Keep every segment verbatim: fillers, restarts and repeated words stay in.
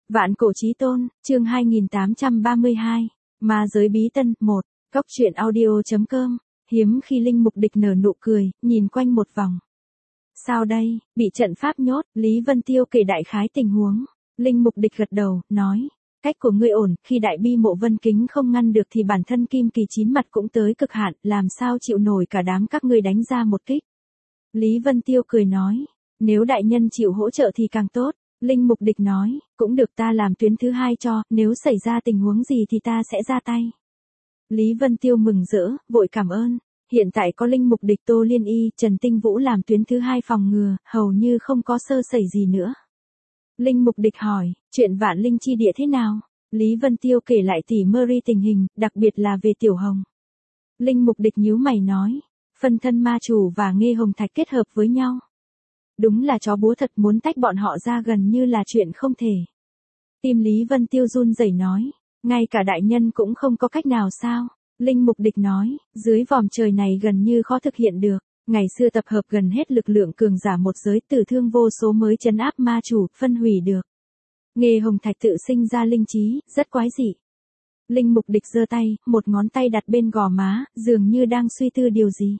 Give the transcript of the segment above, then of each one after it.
Vạn cổ chí tôn, chương hai nghìn tám trăm ba mươi hai, Ma giới bí tân, một, Cốc truyện audio.com, hiếm khi Linh Mục Địch nở nụ cười, nhìn quanh một vòng. Sao đây, bị trận pháp nhốt, Lý Vân Tiêu kể đại khái tình huống. Linh Mục Địch gật đầu, nói, cách của ngươi ổn, khi đại bi mộ vân kính không ngăn được thì bản thân kim kỳ chín mặt cũng tới cực hạn, làm sao chịu nổi cả đám các ngươi đánh ra một kích. Lý Vân Tiêu cười nói, nếu đại nhân chịu hỗ trợ thì càng tốt. Linh Mục Địch nói, cũng được, ta làm tuyến thứ hai cho, nếu xảy ra tình huống gì thì ta sẽ ra tay. Lý Vân Tiêu mừng rỡ, vội cảm ơn. Hiện tại có Linh Mục Địch, Tô Liên Y, Trần Tinh Vũ làm tuyến thứ hai phòng ngừa, hầu như không có sơ sẩy gì nữa. Linh Mục Địch hỏi, chuyện Vạn Linh chi địa thế nào? Lý Vân Tiêu kể lại tỉ Mary tình hình, đặc biệt là về Tiểu Hồng. Linh Mục Địch nhíu mày nói, phân thân ma chủ và Nghê Hồng Thạch kết hợp với nhau. Đúng là chó búa thật, muốn tách bọn họ ra gần như là chuyện không thể. Tim Lý Vân Tiêu run rẩy nói, ngay cả đại nhân cũng không có cách nào sao? Linh Mục Địch nói, dưới vòm trời này gần như khó thực hiện được. Ngày xưa tập hợp gần hết lực lượng cường giả một giới, tử thương vô số mới trấn áp ma chủ, phân hủy được. Nghê Hồng Thạch tự sinh ra linh trí, rất quái dị. Linh Mục Địch giơ tay, một ngón tay đặt bên gò má, dường như đang suy tư điều gì.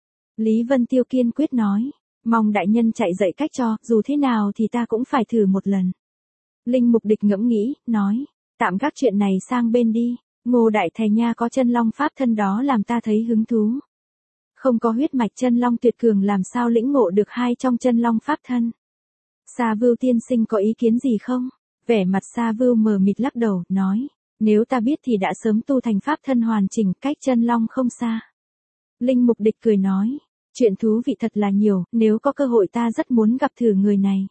Lý Vân Tiêu kiên quyết nói, mong đại nhân chạy dậy cách cho, dù thế nào thì ta cũng phải thử một lần. Linh Mục Địch ngẫm nghĩ, nói, tạm gác chuyện này sang bên đi, Ngô đại thầy nha có chân long pháp thân đó làm ta thấy hứng thú. Không có huyết mạch chân long tuyệt cường làm sao lĩnh ngộ được hai trong chân long pháp thân. Sa Vưu tiên sinh có ý kiến gì không? Vẻ mặt Sa Vưu mờ mịt lắc đầu, nói, nếu ta biết thì đã sớm tu thành pháp thân hoàn chỉnh, cách chân long không xa. Linh Mục Địch cười nói, chuyện thú vị thật là nhiều, nếu có cơ hội ta rất muốn gặp thử người này.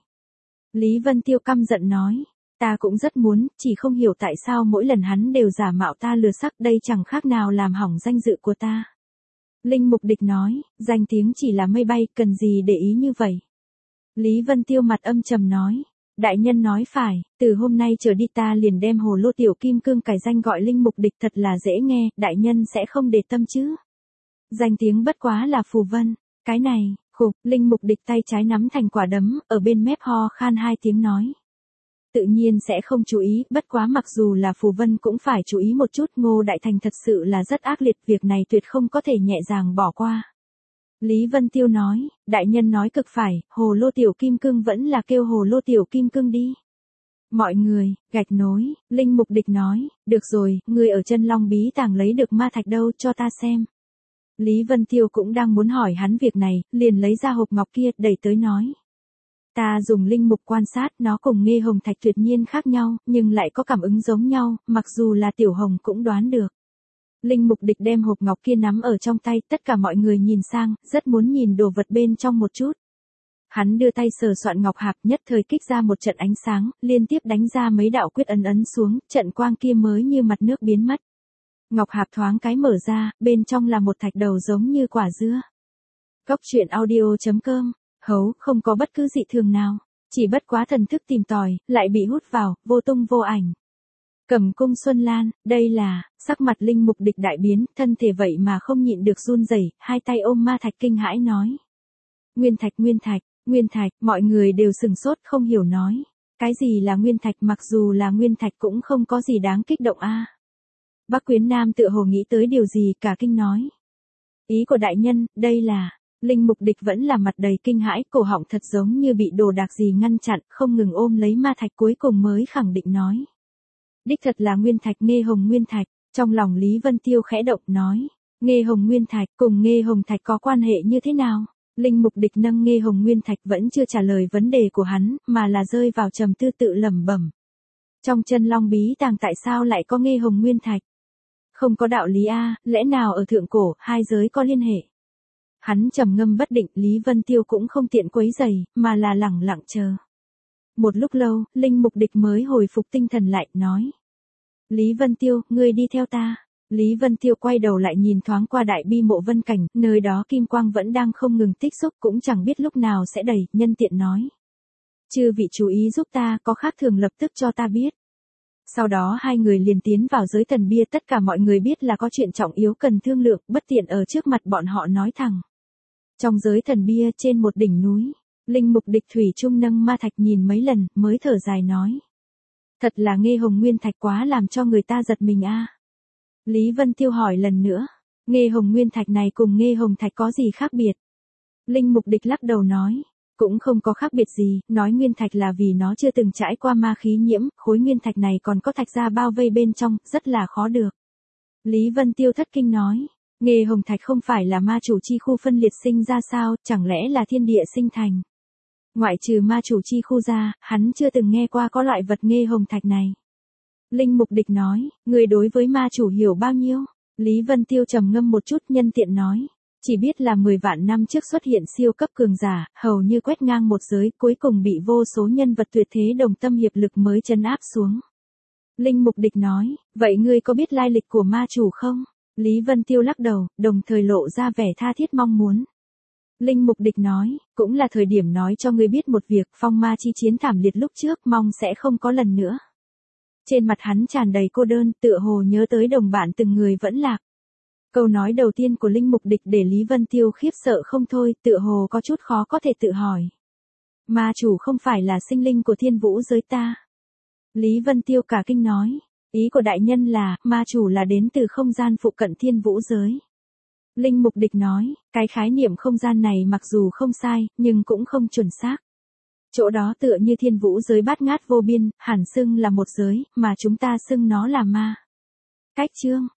Lý Vân Tiêu căm giận nói, ta cũng rất muốn, chỉ không hiểu tại sao mỗi lần hắn đều giả mạo ta lừa sắc, đây chẳng khác nào làm hỏng danh dự của ta. Linh Mục Địch nói, danh tiếng chỉ là mây bay, cần gì để ý như vậy. Lý Vân Tiêu mặt âm trầm nói, đại nhân nói phải, từ hôm nay trở đi ta liền đem Hồ Lô Tiểu Kim Cương cải danh gọi Linh Mục Địch, thật là dễ nghe, đại nhân sẽ không để tâm chứ. Danh tiếng bất quá là phù vân, cái này, khục, Linh Mục Địch tay trái nắm thành quả đấm, ở bên mép ho khan hai tiếng nói. Tự nhiên sẽ không chú ý, bất quá mặc dù là phù vân cũng phải chú ý một chút, Ngô Đại Thành thật sự là rất ác liệt, việc này tuyệt không có thể nhẹ nhàng bỏ qua. Lý Vân Tiêu nói, đại nhân nói cực phải, Hồ Lô Tiểu Kim Cương vẫn là kêu Hồ Lô Tiểu Kim Cương đi. Mọi người, gạch nối, Linh Mục Địch nói, được rồi, người ở chân long bí tàng lấy được ma thạch đâu, cho ta xem. Lý Vân Tiêu cũng đang muốn hỏi hắn việc này, liền lấy ra hộp ngọc kia, đẩy tới nói. Ta dùng linh mục quan sát, nó cùng Nghê Hồng Thạch tuyệt nhiên khác nhau, nhưng lại có cảm ứng giống nhau, mặc dù là Tiểu Hồng cũng đoán được. Linh Mục Địch đem hộp ngọc kia nắm ở trong tay, tất cả mọi người nhìn sang, rất muốn nhìn đồ vật bên trong một chút. Hắn đưa tay sờ soạn ngọc hạp, nhất thời kích ra một trận ánh sáng, liên tiếp đánh ra mấy đạo quyết ấn ấn xuống, trận quang kia mới như mặt nước biến mất. Ngọc hạp thoáng cái mở ra, bên trong là một thạch đầu giống như quả dưa. Cốc truyện audio.com, hấu, không có bất cứ dị thường nào, chỉ bất quá thần thức tìm tòi, lại bị hút vào, vô tung vô ảnh. Cẩm Cung Xuân Lan, đây là, sắc mặt Linh Mục Địch đại biến, thân thể vậy mà không nhịn được run rẩy, hai tay ôm ma thạch kinh hãi nói. Nguyên thạch, nguyên thạch, nguyên thạch, mọi người đều sừng sốt không hiểu nói. Cái gì là nguyên thạch, mặc dù là nguyên thạch cũng không có gì đáng kích động a. Bác Quyến Nam tựa hồ nghĩ tới điều gì, cả kinh nói. Ý của đại nhân, đây là, Linh Mục Địch vẫn là mặt đầy kinh hãi, cổ họng thật giống như bị đồ đạc gì ngăn chặn, không ngừng ôm lấy ma thạch, cuối cùng mới khẳng định nói. Đích thật là nguyên thạch, Nghê Hồng nguyên thạch, trong lòng Lý Vân Tiêu khẽ động nói. Nghê Hồng nguyên thạch cùng Nghê Hồng Thạch có quan hệ như thế nào? Linh Mục Địch nâng Nghê Hồng nguyên thạch vẫn chưa trả lời vấn đề của hắn, mà là rơi vào trầm tư tự lẩm bẩm. Trong chân long bí tàng tại sao lại có Nghê Hồng nguyên thạch? Không có đạo lý a, lẽ nào ở thượng cổ, hai giới có liên hệ? Hắn trầm ngâm bất định, Lý Vân Tiêu cũng không tiện quấy rầy, mà là lẳng lặng chờ. Một lúc lâu, Linh Mục Địch mới hồi phục tinh thần lại, nói. Lý Vân Tiêu, ngươi đi theo ta. Lý Vân Tiêu quay đầu lại nhìn thoáng qua đại bi mộ vân cảnh, nơi đó kim quang vẫn đang không ngừng tích xúc, cũng chẳng biết lúc nào sẽ đầy, nhân tiện nói. Chư vị chú ý giúp ta, có khác thường lập tức cho ta biết. Sau đó hai người liền tiến vào giới thần bia, tất cả mọi người biết là có chuyện trọng yếu cần thương lượng, bất tiện ở trước mặt bọn họ nói thẳng. Trong giới thần bia trên một đỉnh núi, Linh Mục Địch thủy chung nâng ma thạch nhìn mấy lần, mới thở dài nói. Thật là Nghê Hồng Nguyên Thạch quá làm cho người ta giật mình a. Lý Vân Tiêu hỏi lần nữa, Nghê Hồng Nguyên Thạch này cùng Nghê Hồng Thạch có gì khác biệt? Linh Mục Địch lắc đầu nói, cũng không có khác biệt gì, nói Nguyên Thạch là vì nó chưa từng trải qua ma khí nhiễm, khối Nguyên Thạch này còn có thạch gia bao vây bên trong, rất là khó được. Lý Vân Tiêu thất kinh nói, Nghê Hồng Thạch không phải là ma chủ chi khu phân liệt sinh ra sao, chẳng lẽ là thiên địa sinh thành? Ngoại trừ ma chủ chi khu ra, hắn chưa từng nghe qua có loại vật Nghê Hồng Thạch này. Linh Mục Địch nói, người đối với ma chủ hiểu bao nhiêu? Lý Vân Tiêu trầm ngâm một chút nhân tiện nói, chỉ biết là mười vạn năm trước xuất hiện siêu cấp cường giả, hầu như quét ngang một giới, cuối cùng bị vô số nhân vật tuyệt thế đồng tâm hiệp lực mới trấn áp xuống. Linh Mục Địch nói, vậy ngươi có biết lai lịch của ma chủ không? Lý Vân Tiêu lắc đầu, đồng thời lộ ra vẻ tha thiết mong muốn. Linh Mục Địch nói, cũng là thời điểm nói cho ngươi biết một việc, phong ma chi chiến thảm liệt lúc trước mong sẽ không có lần nữa. Trên mặt hắn tràn đầy cô đơn, tựa hồ nhớ tới đồng bạn từng người vẫn lạc. Câu nói đầu tiên của Linh Mục Địch để Lý Vân Tiêu khiếp sợ không thôi, tựa hồ có chút khó có thể tự hỏi. Ma chủ không phải là sinh linh của thiên vũ giới ta. Lý Vân Tiêu cả kinh nói, ý của đại nhân là, ma chủ là đến từ không gian phụ cận thiên vũ giới. Linh Mục Địch nói, cái khái niệm không gian này mặc dù không sai, nhưng cũng không chuẩn xác. Chỗ đó tựa như thiên vũ giới bát ngát vô biên, hẳn xưng là một giới, mà chúng ta xưng nó là ma. Cách chương